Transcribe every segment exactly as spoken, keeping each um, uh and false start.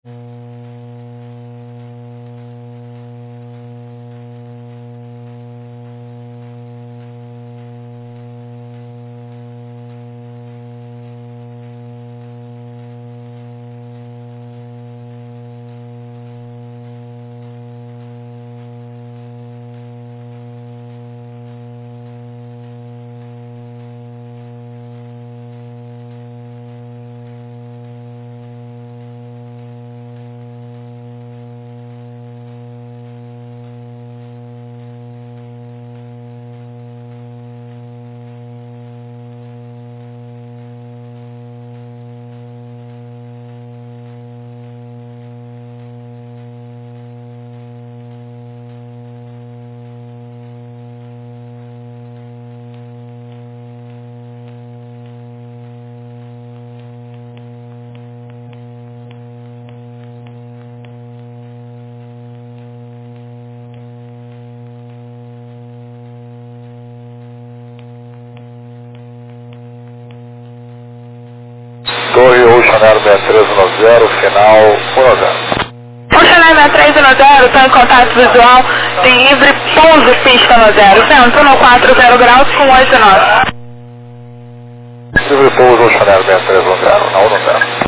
Torre Ocean Air seis três um zero, final um zero. Ocean Air seis três um zero, estou em contato visual, tem livre pouso pista no zero, vento no quatro zero graus com oito nove. Livre pouso Ocean Air seis três um zero, na um zero.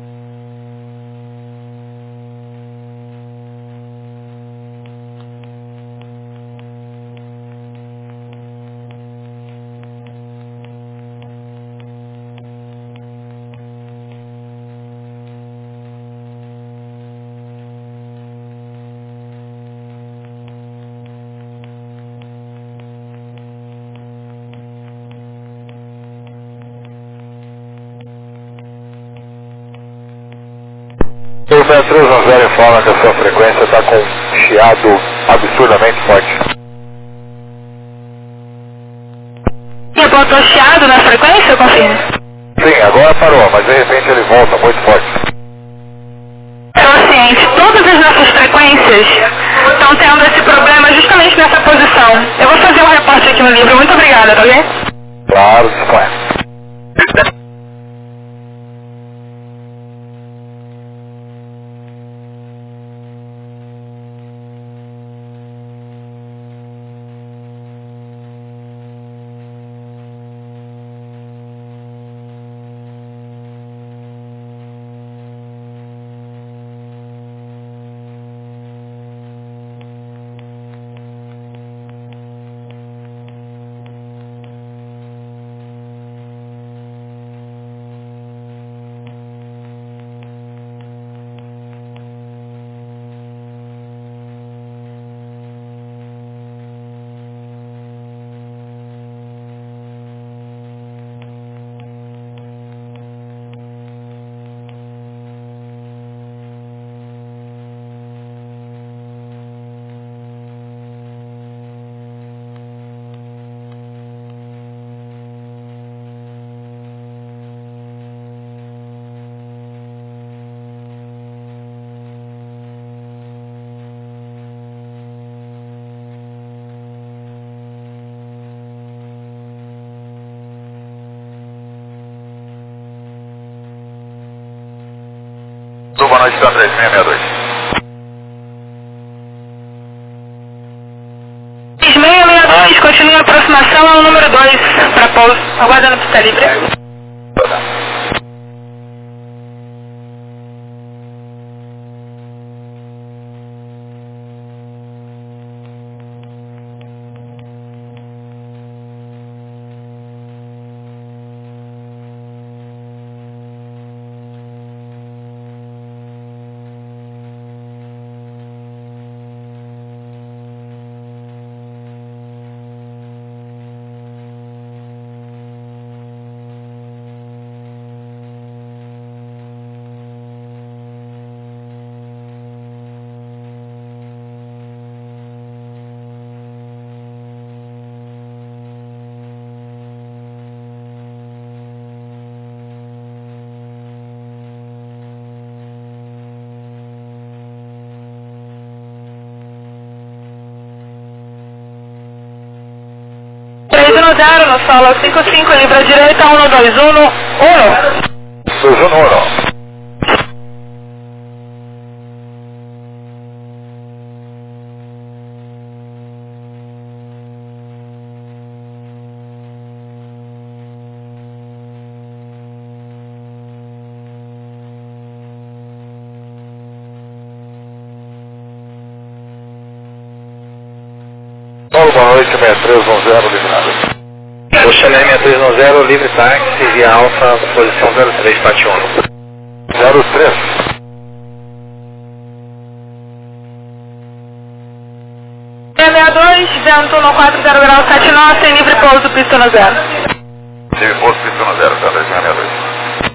O seis três um zero informa que a sua frequência está com um chiado absurdamente forte. E botou chiado na frequência, confirma? Sim, agora parou, mas de repente ele volta muito forte. Então, ciente, todas as nossas frequências estão tendo esse problema justamente nessa posição. Eu vou fazer um reporte aqui no livro. Muito obrigada, tá ok? Claro, disponha. Boa noite, da três seis seis dois. três seis seis dois, continua a aproximação ao número dois para pouso, aguardando pista livre. três um zero no solo cinco cinco, livre à direita, um dois um um. dois um um. boa noite, seis três um zero, livre nada. Oceaner seis três um zero, livre táxi, via Alfa, posição zero três, Pati um. zero três. seis seis dois, vento no quatro zero grau sete nove, sem livre pouso, pista no zero. Livre pouso, pista no zero, tá dois seis seis dois.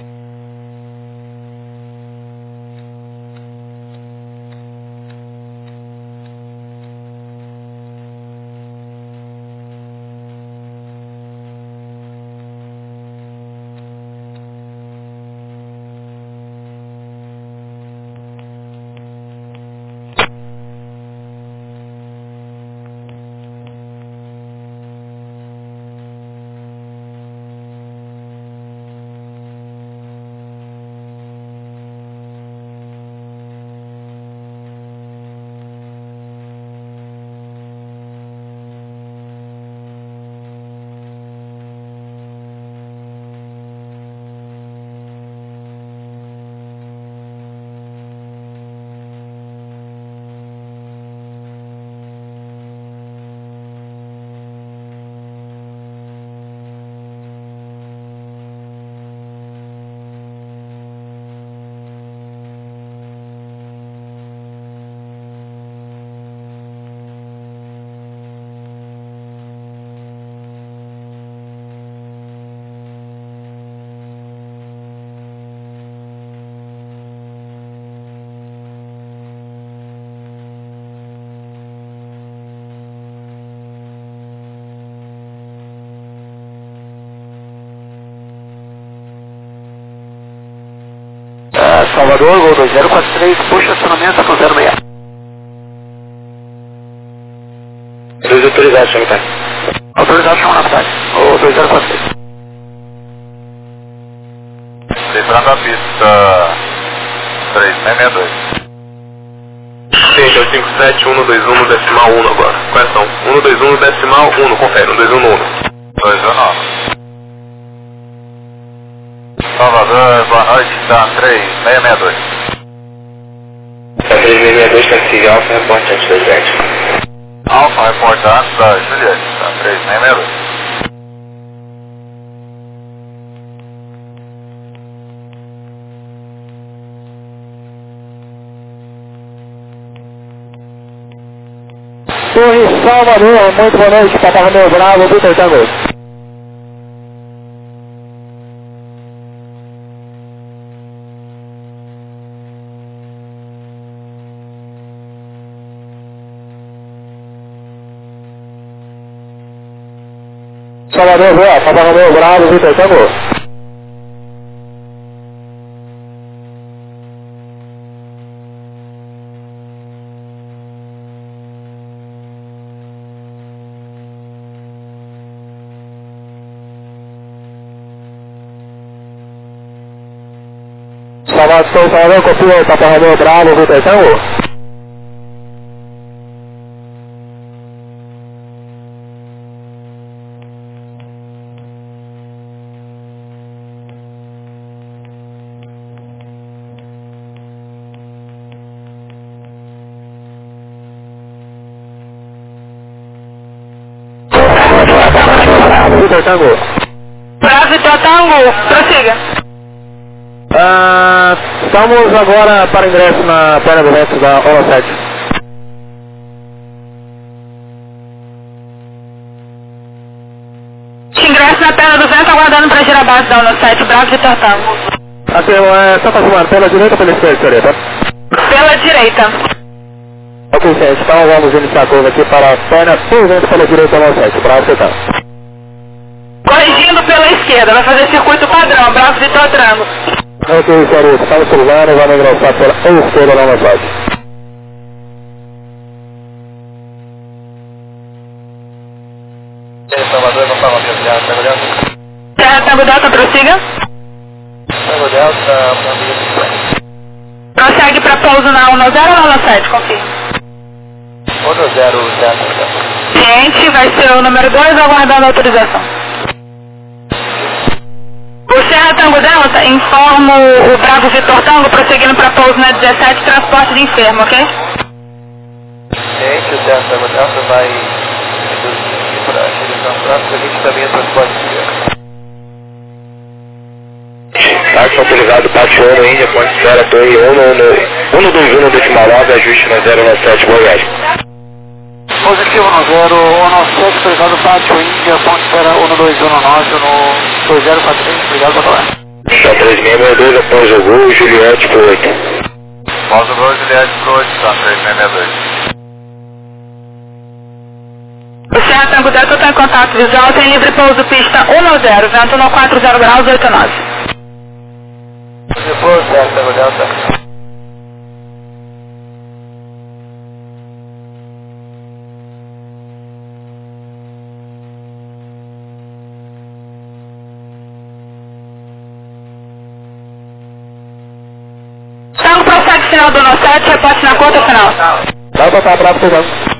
Salvador, Gol dois zero quatro três, puxa acionamento com zero seis. dois autorizados, senhor Capitão. Autorizado, senhor Capitão. O dois zero quatro três. Livrando a pista três seis seis dois. Gente, é o cinco sete um dois um decimal um agora. Correção. um dois um decimal um, confere. um dois um no um. dois um nove. Salvador, boa noite, está três seis seis dois. três seis seis dois, taxi Alfa, reportante da Juliette. Alfa, reportante da Juliette, está três seis seis dois. Torre Salvador, muito boa noite, Papa Romeu Bravo, Vitor Tango. Salvador, boa, Papa Romeu Bravo, Vitor Tango. Salvador, Salvador, copia, Papa Romeu Bravo, Vitor Tango. Vitor Tango. Bravo, Vitor Tango, prossiga. Ah, estamos agora para ingresso na perna do vento da Ola sete. Ingresso na perna do vento, aguardando para girar a base da Ola sete, Bravo, Vitor Tango. Assim, é só confirmar, pela direita ou pela esquerda, senhorita? Pela direita. Ok, gente, então vamos iniciar a curva aqui para a perna do vento pela direita da Ola sete, Bravo, Vitor Tango. Corrigindo pela esquerda, vai fazer circuito padrão, Bravo, Vitor Tango. Ok, senhorita, estamos cruzando, vamos ingressar pela esquerda da Ola sete. Salvador, não estava desviado, Tango Delta. Terra Tango Delta, prossiga. Tango Delta, ponto. Prossegue para pouso na Ola zero ou Ola sete, confirma. Ponto zero, zero. Ciente, vai ser o número dois, aguardando a autorização. O Serra Tango Delta informa o Bravo Vitor Tango prosseguindo para pouso na dezessete, transporte de enfermo, ok? Gente, o Serra Tango Delta vai tráfego limite da minha transporte. Táxi autorizado, Pátio um no Índia, Ponte Serra, Torre um no um dois um decimal nove, ajuste no zero nove sete, boa viagem. Positivo no zero nove sete, autorizado, Pátio Índia, Ponte Serra um dois um nove, no dois zero quatro três, obrigado, Batalha. São três seis seis dois, após o Gol, Juliette por oito. Após o Gol, Juliette por oito, tá, três seis seis dois. O Serra Tango Delta está em contato visual, tem livre pouso pista um no zero, vento no quatro zero graus, oito nove. Depois, Serra Tango Delta. Tango prossegue final do um sete, reporte na conta final. Dá pra botar bravo, cuidado.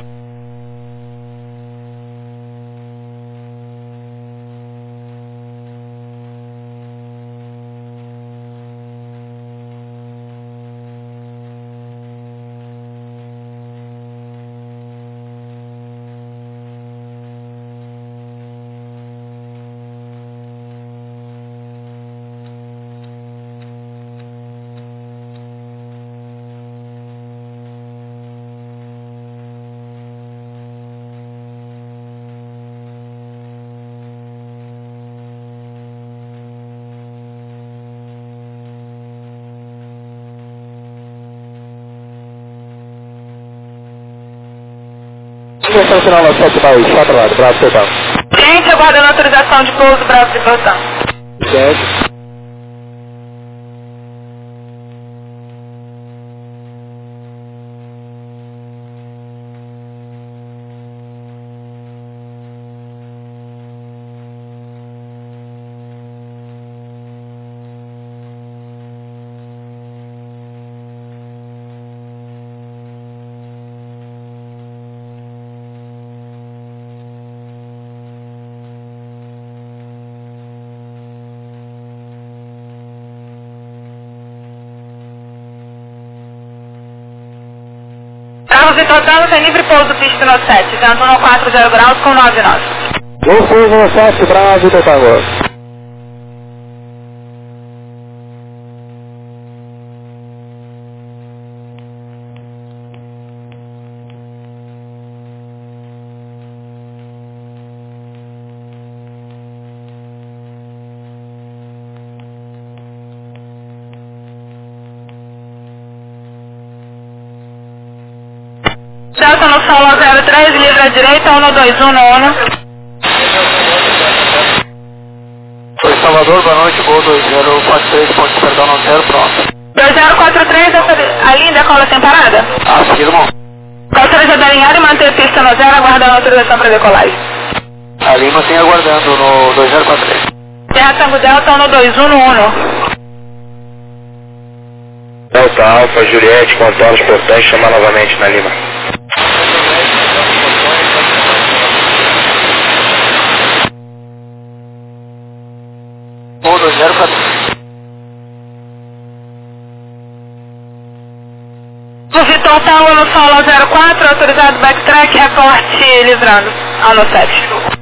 Direção final no sete mais quatro lado, Bravo Sertão. Gente, aguardando autorização de pouso, Bravo de Sertão. Certo. Bravo Vitor Tango tem livre pouso pista no sete, vento no quatro zero graus com nove nove. Gol seis no sete, Bravo Vitor Tango. Delta no solo zero três, livre à direita, um dois um no ONU. Oi, Salvador, boa noite, Gol dois zero quatro três, ponte perdão no zero, pronto. dois zero quatro três, a linha da cola sem parada? Afirmo. Autorizado a alinhar e manter pista no zero, aguardando autorização para decolagem. A Lima tem aguardando no dois zero quatro três. Serra Tango Delta, um dois um no ONU. Delta Alfa, Juliette, contornos portões, chamar novamente na Lima. Gol dois zero quatro três. O Vitor Tango no solo zero quatro, autorizado backtrack, reporte livrando, ao no sete.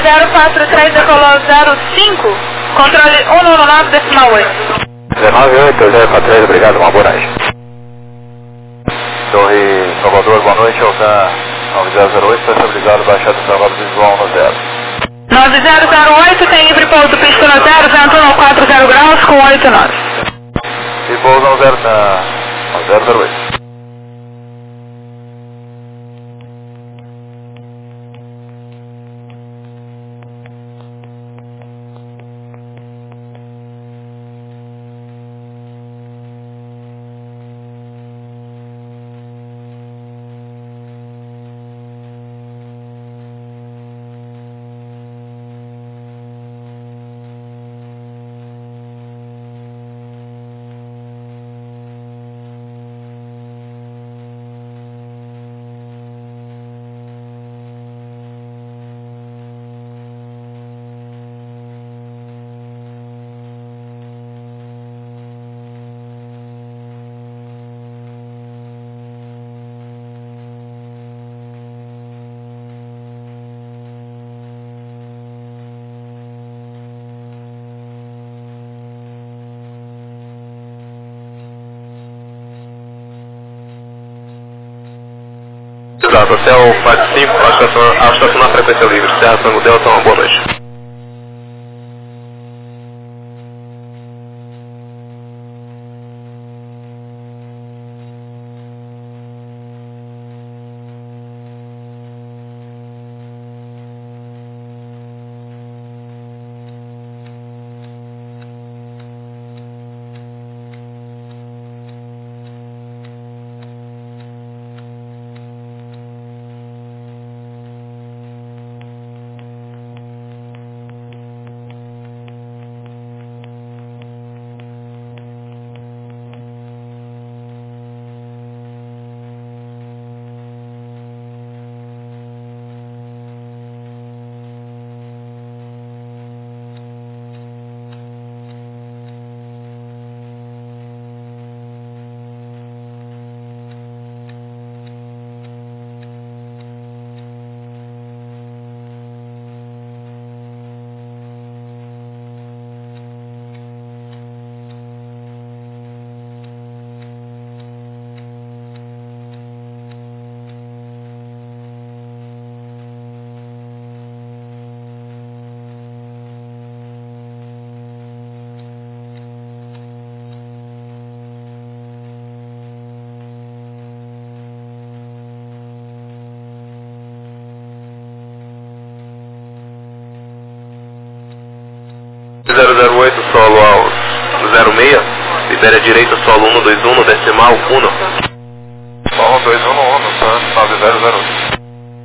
zero quatro três decolou zero cinco, controle cento e nove decimal oito. dezenove oito, zero quatro três, obrigado, uma boa noite. Torre Salvador, boa noite, Alcan nove zero zero oito, estabilizado, baixado trabalho visual no zero. nove zero zero oito, tem livre pouso, pista no zero, vento no quatro zero graus com oito nove. E pouso no zero, tá, no zero zero oito. Exato, hotel quatro cinco, ao estacionar, ao estacionar frequência livre, Serra Tango Delta, uma boa noite. zero zero oito, solo ao zero seis, libera direita, solo um dois um, decimal um. Solo dois um um, tá, nove zero zero oito.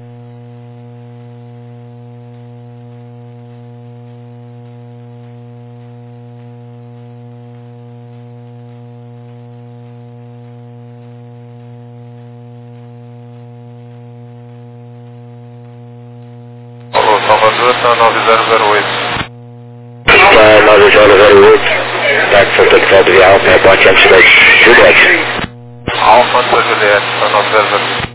Alô, Salvador, tá nove zero zero oito. nove zero zero oito, táxi certificado de Alfa, reporte Amsterdã, Juliette. Alfa da Juliette, tá nove zero zero oito.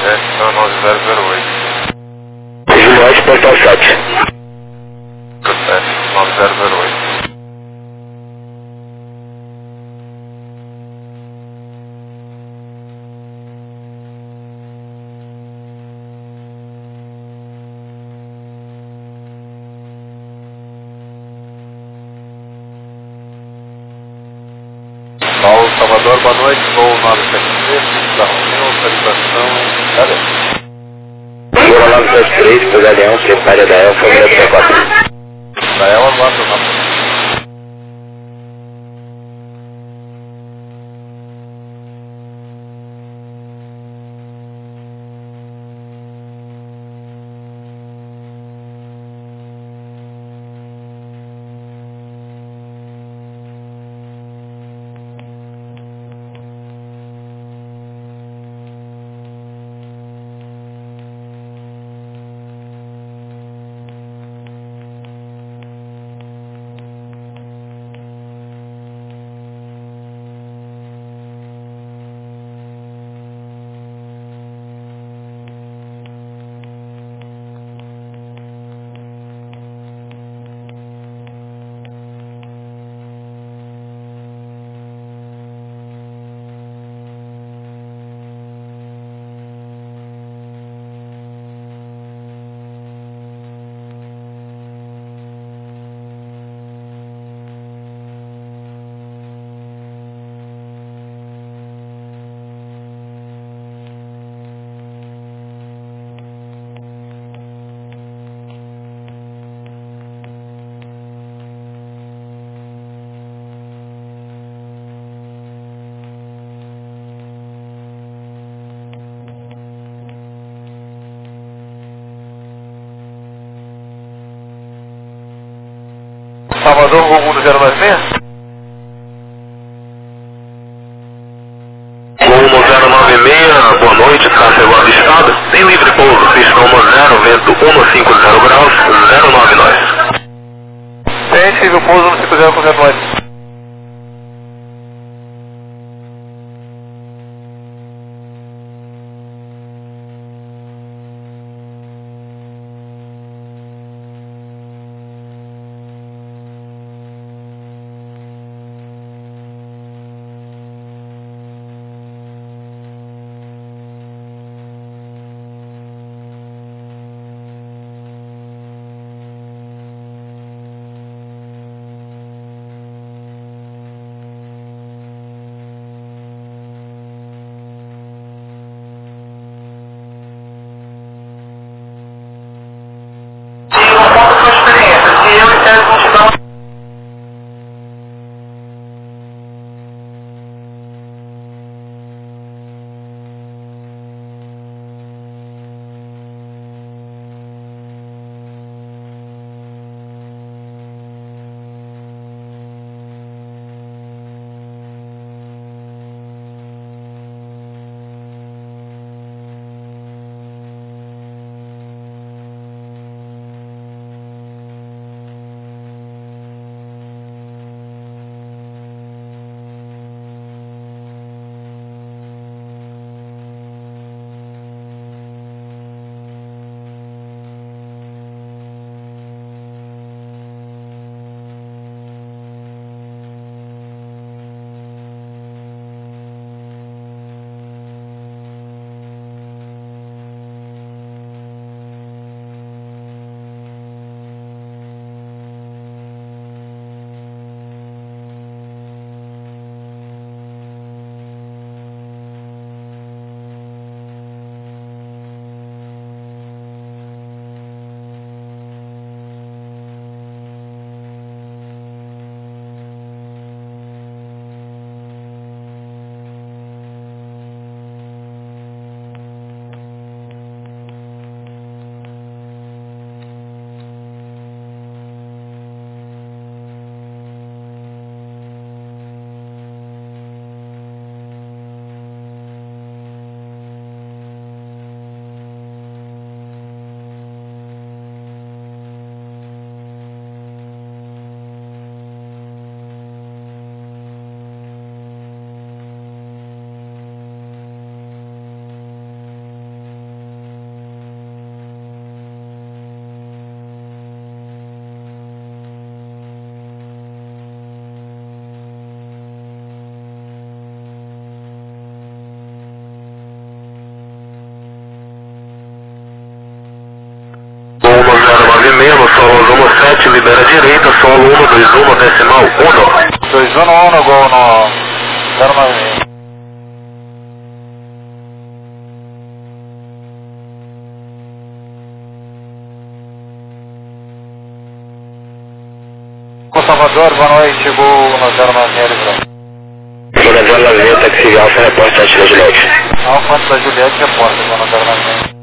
É, nove zero zero oito. Juliette, portal sete. sete, nove zero zero oito. Paulo Salvador, boa noite, voo nove sete três, da reunião, autorização, cadê? Voo nove sete três, Pegaleão, prepare da Elfa, direto para quatro. Da ela, aguarda o nome. Salvador, voo um zero nove seis? Voo zero nove seis, boa noite, Cacego avistado. Tem livre pouso, pistão no zero, vento um cinco zero graus, zero nove nós. Tem livre pouso no cinco zero com zero nove. Solo um sete, libera a direita, solo um dois um, decimal um. dois um um, gol no zero nove seis. Com Salvador, boa noite, chegou no zero nove seis. Zona zero nove seis, taxi Alfa, reporte antes da Juliette. Alfa da Juliette, reporte, zona zero nove seis.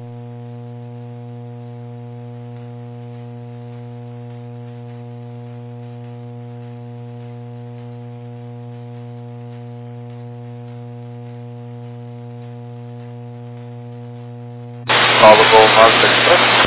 Paulo Gol nove três.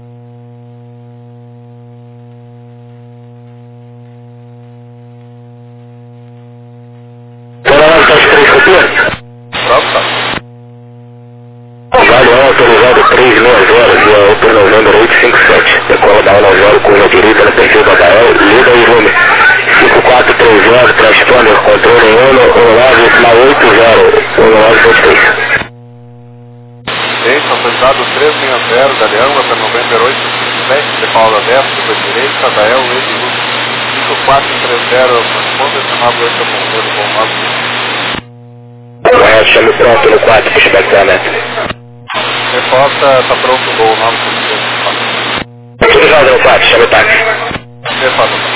Vale autorizado três seis zero, via Open November oito cinco sete. Decola da nove zero, curva direita no perfil da H L, liga o volume cinco quatro três zero, transponder, controle Uno, Olavo, final oito zero, Olavo vinte e três. Direita, autorizado três seis zero, Galeão, Open November oito cinco sete, decola aberto, curva direita, H L, liga cinco quatro três zero, transponder, final oito zero, Gol nove. Correto, chame pronto no quatro, pushback da meta. Reporta, tá pronto o Gol nove três. Autorizado no quatro, chame o táxi. Reporta.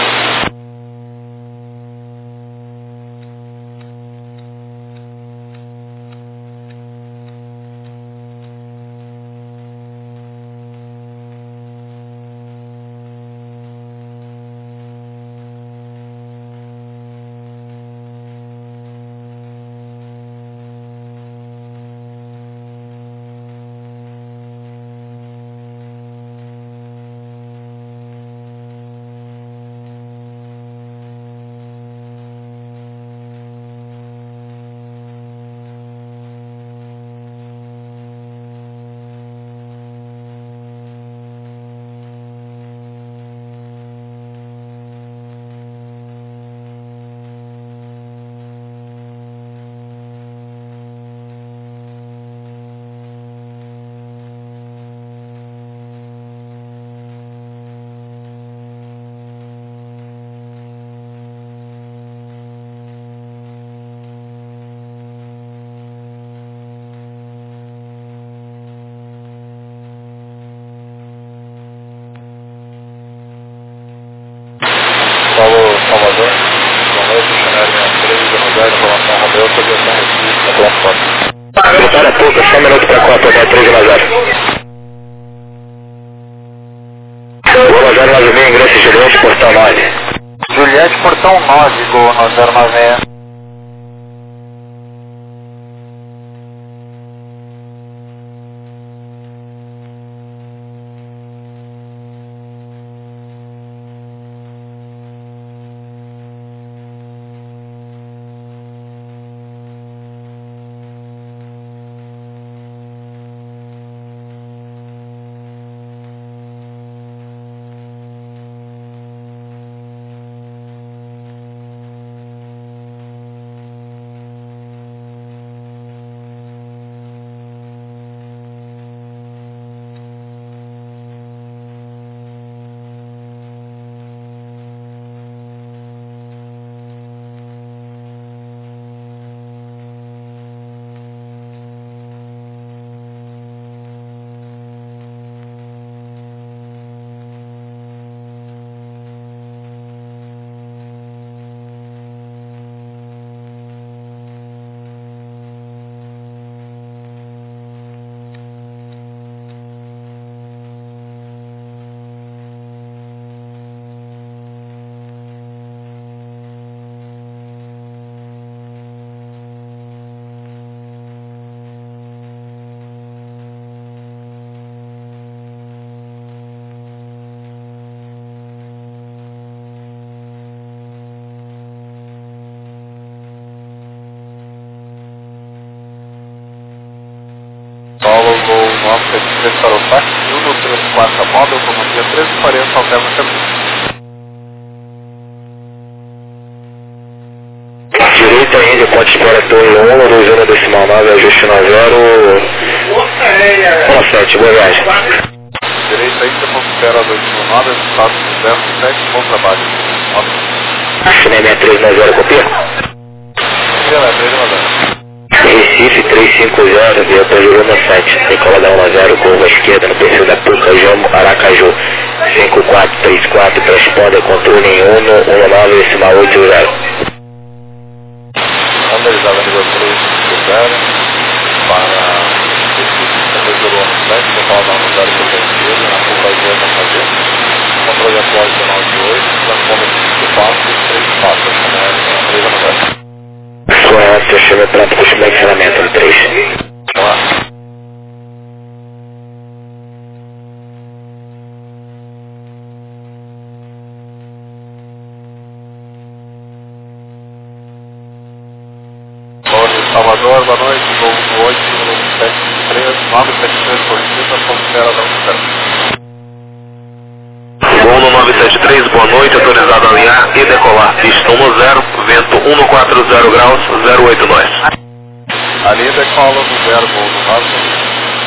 Paulo Salvador, boa noite, missionário três, Evangelho, informação Romeu, projeção Recife, na plataforma. Vitória pouca, só um minuto para a Copa, até três a zero. Boa zero nove seis, ingresso Juliette, portão nove. Juliette, portão nove, Gol no zero nove seis. Paulo Gol nove sete três para o táxi, um três quatro móvel, comandante treze quarenta, alterna o caminho. Direita ainda, pode esperar torre um, dois um decimal nove, ajuste nove zero, um sete, boa viagem. direita aí, você considera dois mil nove, status zero sete, bom trabalho. Ótimo. China sessenta e três nove zero, copia? China três nove zero. Recife três cinco zero, via Tajuruna sete, decola da um zero, curva esquerda no perfil da Puca, Jambo, Aracaju. cinco quatro três quatro, responde, controle em um um nove, decimal oito zero. Analisada nível três cinco zero, para Recife, Tajuruna sete, decola da um zero, curva esquerda, na Puca, Jambo, Aracaju. Controle atual de nove oito, transponda cinco quatro três quatro, três nove zero. Correto, chama pronto para o ensinamento no três. Olá. Salvador, boa noite, voo oito sete três nove sete três por cima, considera da um zero. Voo no nove sete três, boa noite, autorizado a alinhar e decolar. Pista um zero, vento um quatro zero graus, zero oito nós. Ali decola no zero, voo no nove.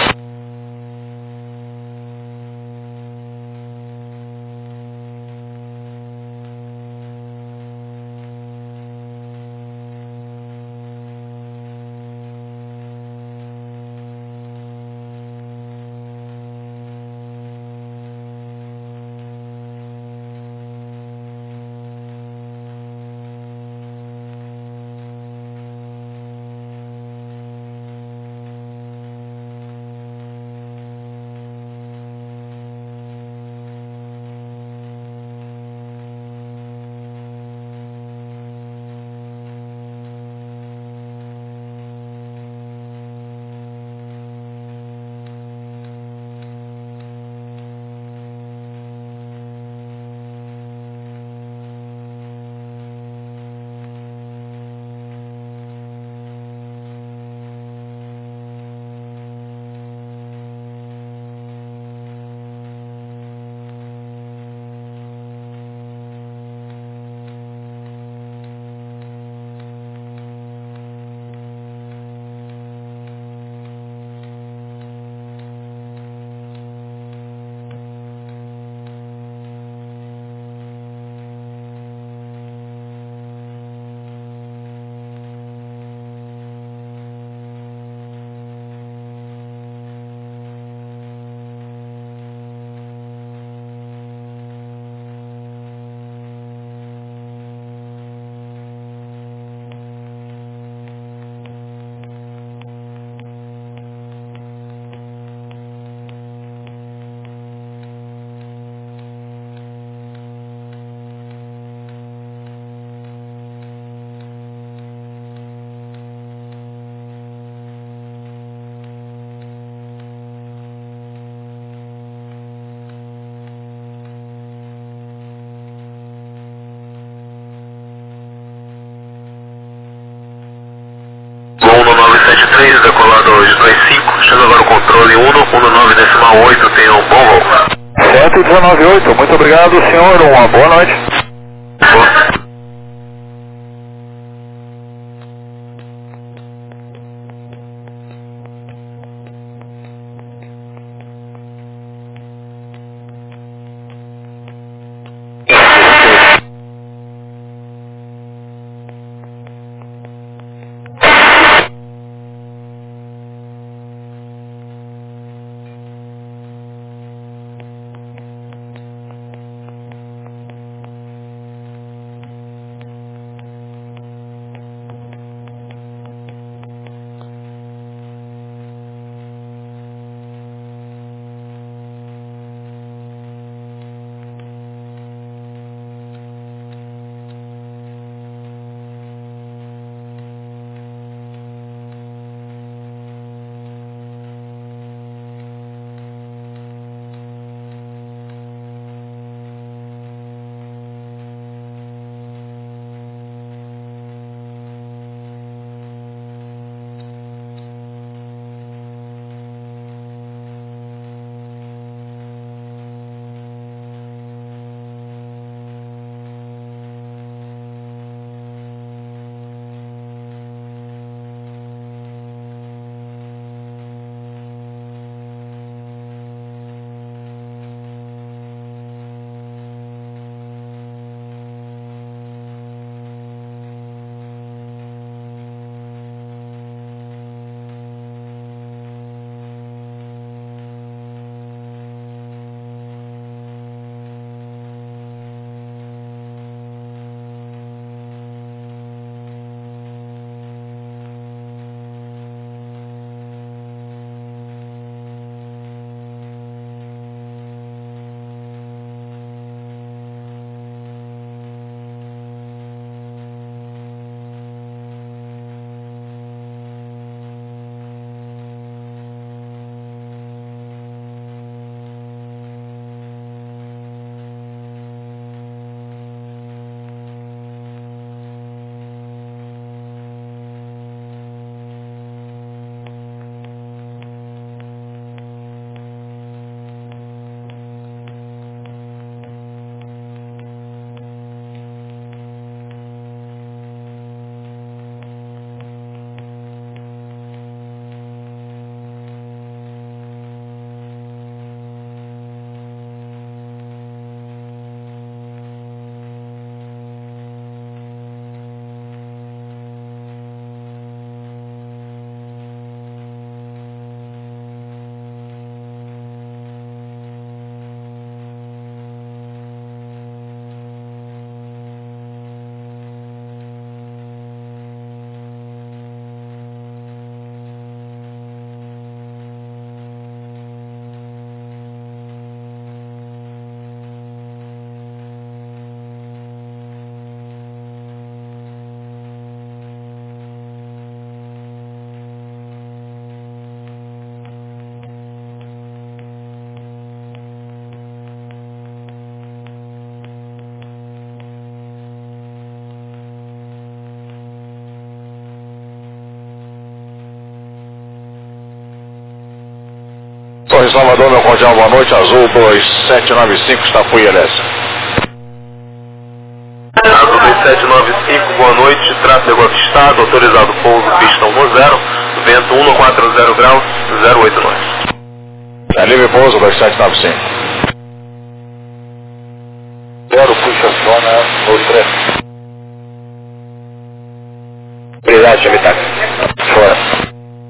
três, decolado dois dois cinco, chega agora o controle um um nove decimal oito, tenha um bom voo. sete um nove oito, muito obrigado senhor, uma boa noite. Boa. Torre Salvador, meu cordial boa noite, Azul dois sete nove cinco, está Fui L S. Azul dois sete nove cinco, boa noite, tráfego avistado, autorizado pouso, pista um zero, vento um quatro zero graus, zero oito nove. É livre pouso, dois sete nove cinco. Zero, puxa zona, dois três. Obrigado, Chamitá. Fora.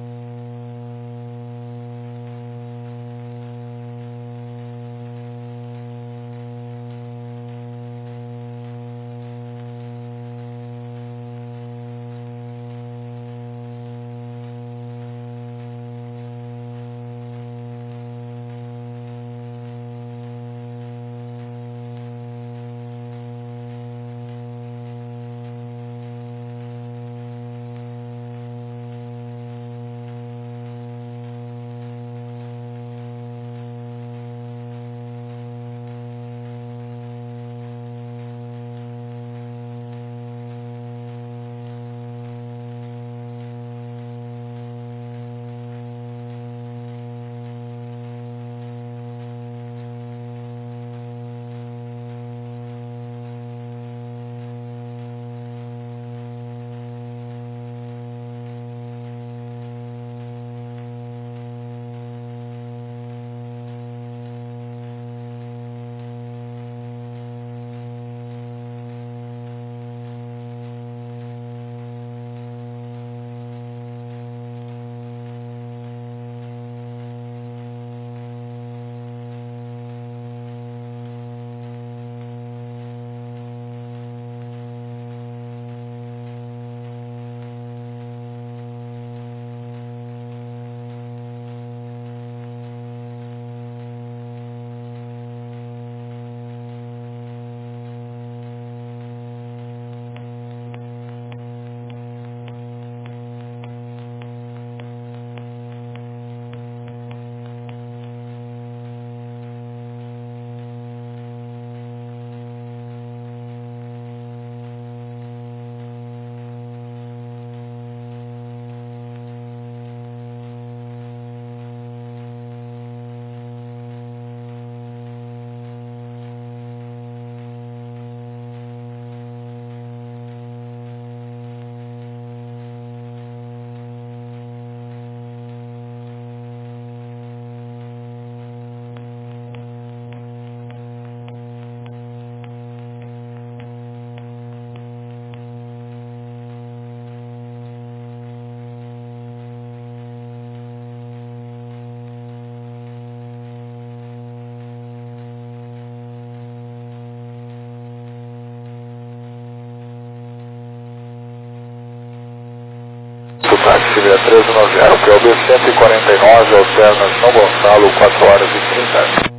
Táxi treze noventa, P O B cento e quarenta e nove, alterna São Gonçalo, quatro horas e trinta.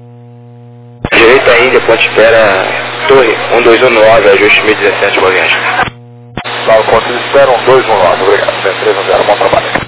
Direita ainda, ponte espera, Torre um dois um nove, ajuste mil e dezessete, boa viagem. Lá o ponto de espera, um dois um nove, obrigado. treze noventa, bom trabalho.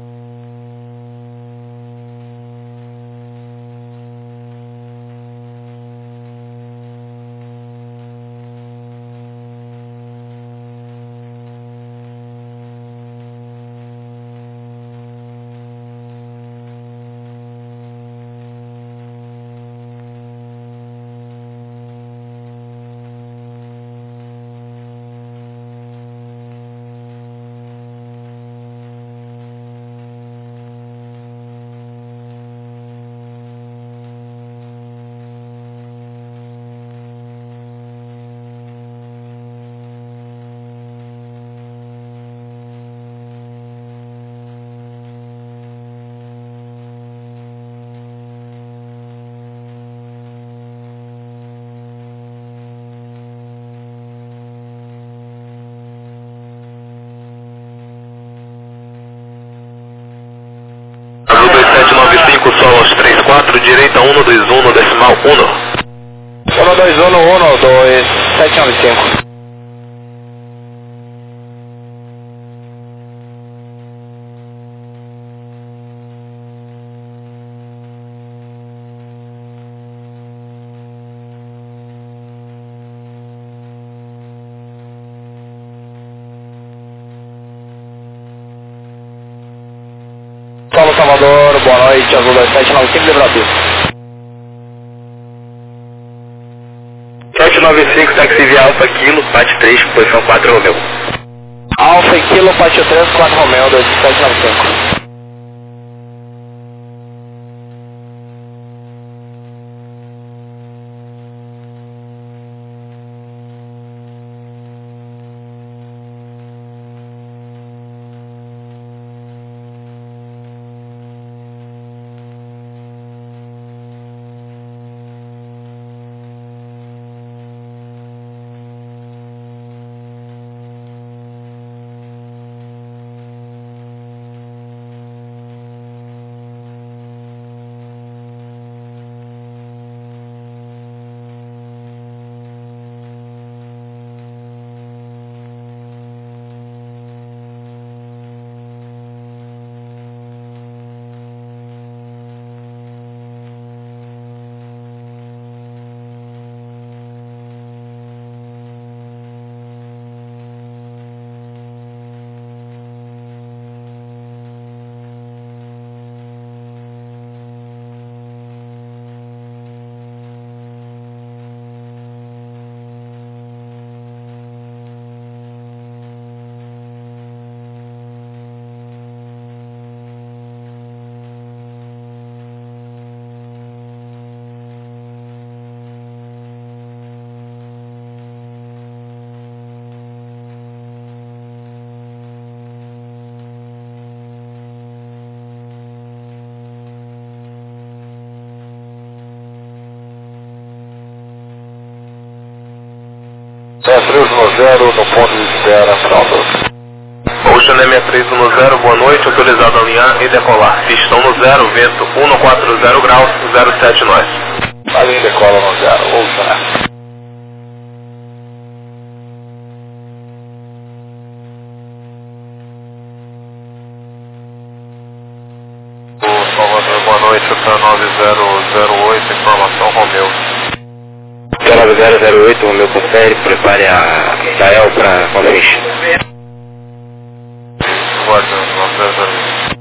Sol aos três quatro, direita um dois um no decimal um. um dois um um dois sete nove cinco. Salvador, boa noite. Kite Azul dois sete nove cinco de Brasil. sete nove cinco, táxi via Alfa Kilo, Pátio três, posição quatro Romeu. Alfa Kilo, Pátio três, quatro Romeu, dois sete nove cinco. seis três um zero no ponto de espera, Salto. Ocean seis três um zero, boa noite, autorizado a alinhar e decolar. Pistão no zero, vento cento e quarenta graus, zero sete nós. Alinha e decola no zero, Ocean. Salvador, boa noite, Ocean nove zero zero oito, informação Romeu. nove zero zero oito, Romeu confere, prepare a Israel para conferência. Boa noite, nove zero zero oito.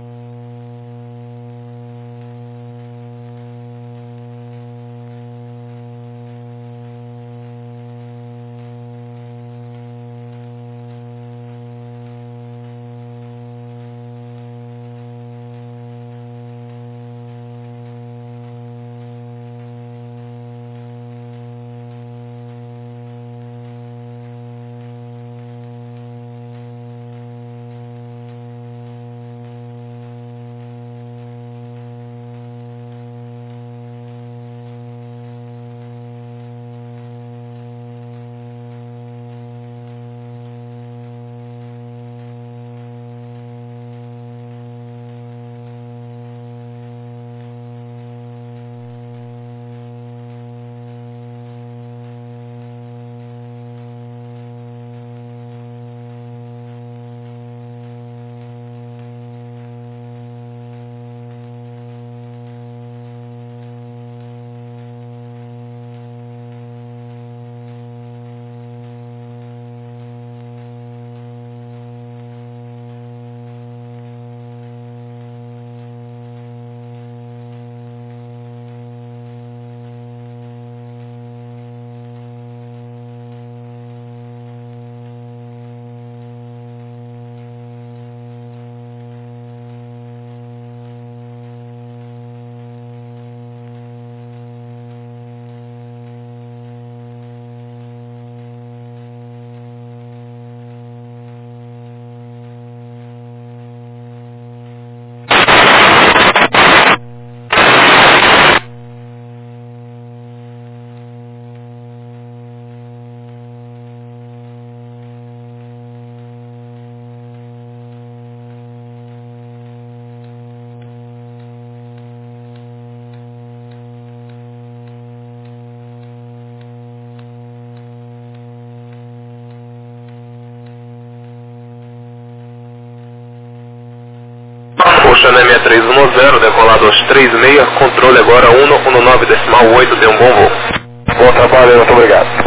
Ocean seis três um zero, decolado aos três seis, controle agora um um nove decimal oito, dê um bom voo. Bom trabalho, muito obrigado.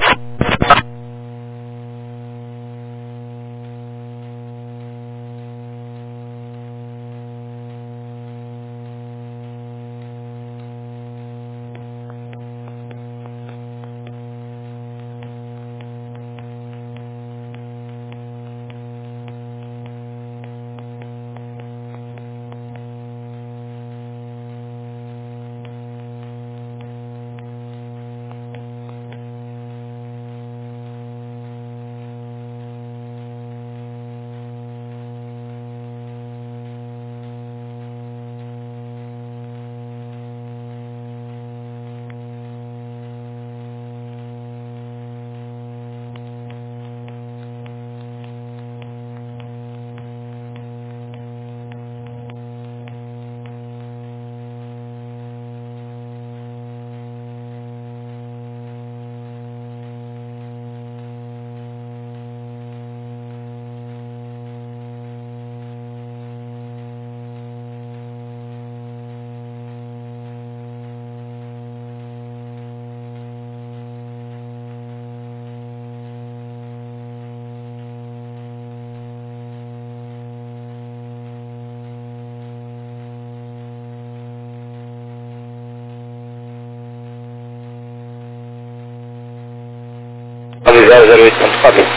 zero zero oito ponto quatro.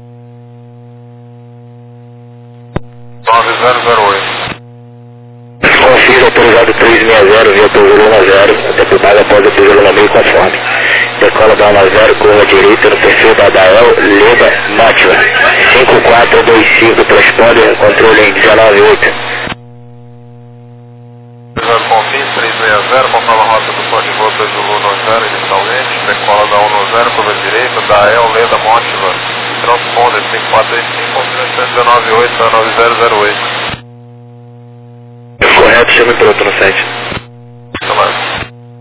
nove zero zero oito. Confira autorizado trezentos e sessenta via pousada um zero, deputado após a pousada no meio conforme. Decola da um zero, curva direita no perfil da Adael, Leda, Mátiva. cinco quatro dois cinco, transponder, controle em dezenove oito. Confins trezentos e sessenta, conforme a rota do Pode Volta do Lula zero inicialmente, decola da um zero, curva direita, Adael, Leda, Mátiva. Transponder cinco quatro dois cinco, confins dezenove oito, nove zero zero oito. Correto, chame pronto no site. Claro.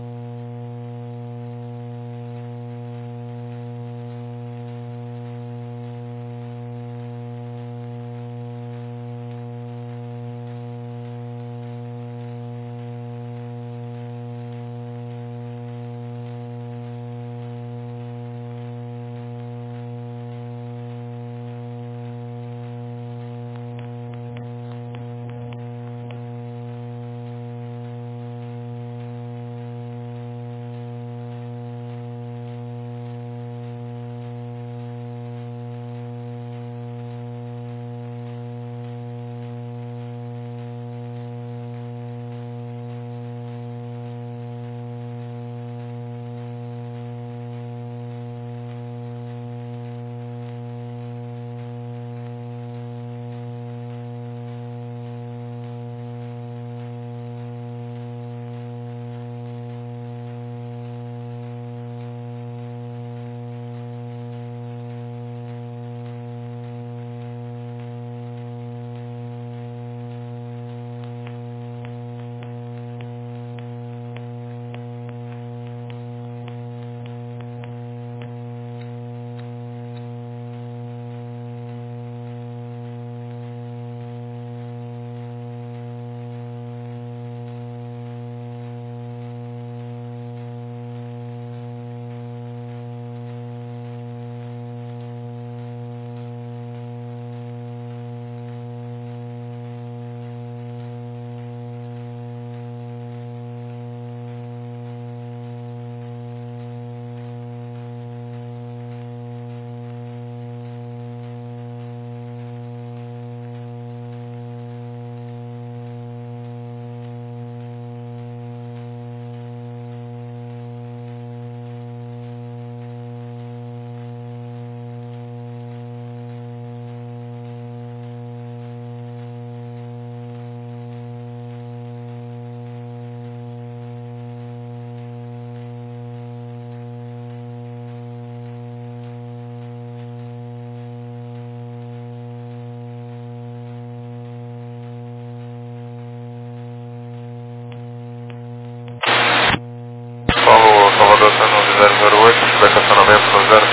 Salvador Sano zero zero oito, estacionamento no zero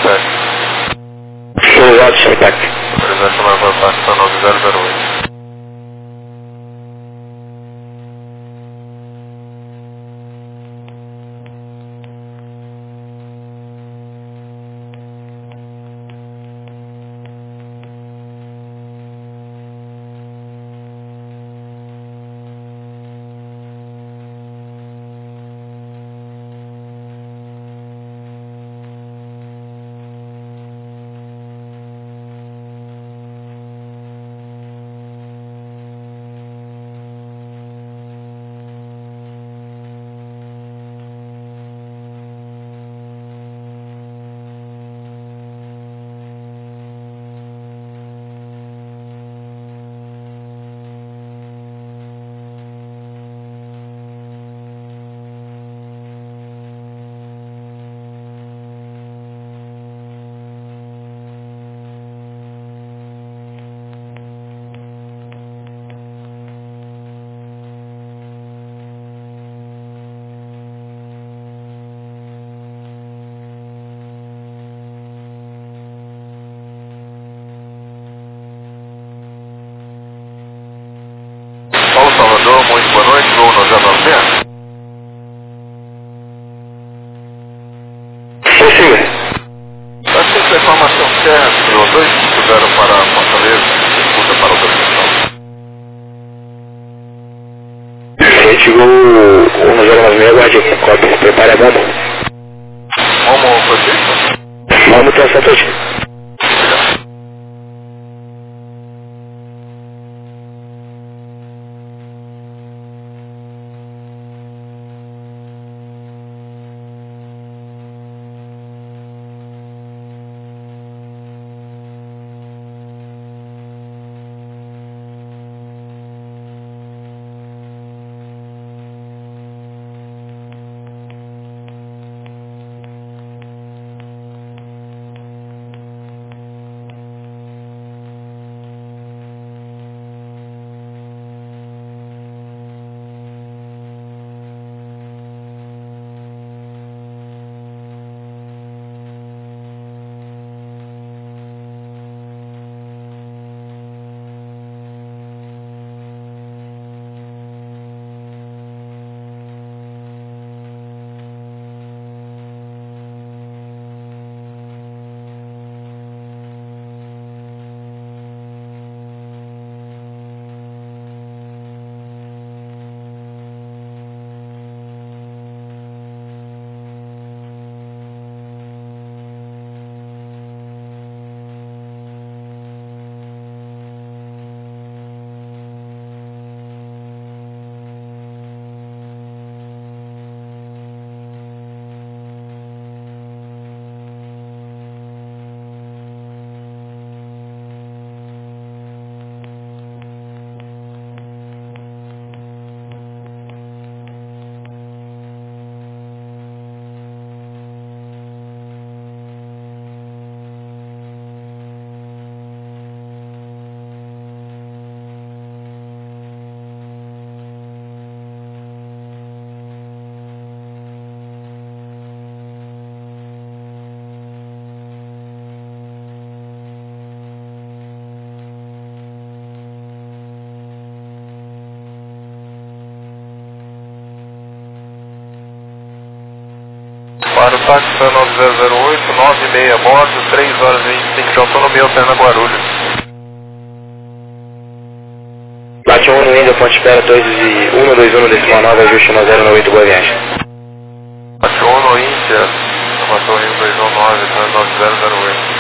sete. Obrigado, senhor Tac. Presidente Marcos Sano zero zero oito. Paulo Salvador, muito boa noite, vou no zero nove zero. Sim, sim. Acho que essa informação certa, os dois puderam para Fortaleza, disputa para outra questão. Gente, o um zero nove seis, aguarde aqui, cópia, prepare a bomba. Como foi feito? Vamos ter essa toda. Para o táxi nove zero zero oito, nove e meia bordo, três horas e vinte e cinco de autonomia, Alterna Guarulhos. Bate um no Índia, ponte espera dois e um dois um, decimal nove, ajuste um zero nove oito, boa viagem. Bate um no Índia, uma torre dois um nove, nove zero zero oito.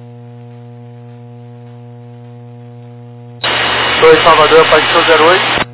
dois Salvador, Paz zero oito.